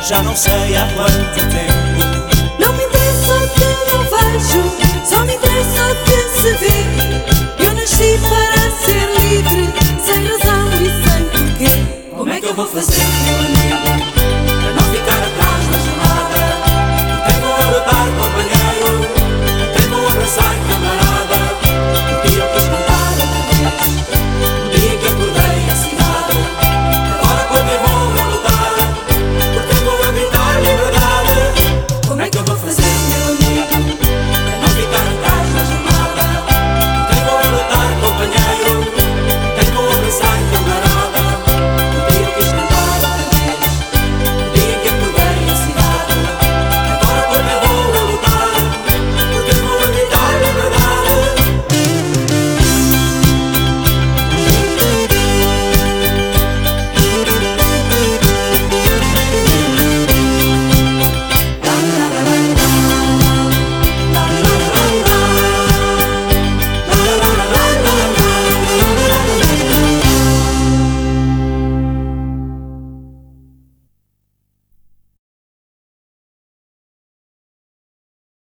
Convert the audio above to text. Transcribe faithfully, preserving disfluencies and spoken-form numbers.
já não sei há quanto tempo. Não me interessa o que não vejo, só me interessa o que se vê. Eu nasci para ser livre, sem razão e sem porquê. Como é que eu vou fazer, meu amigo?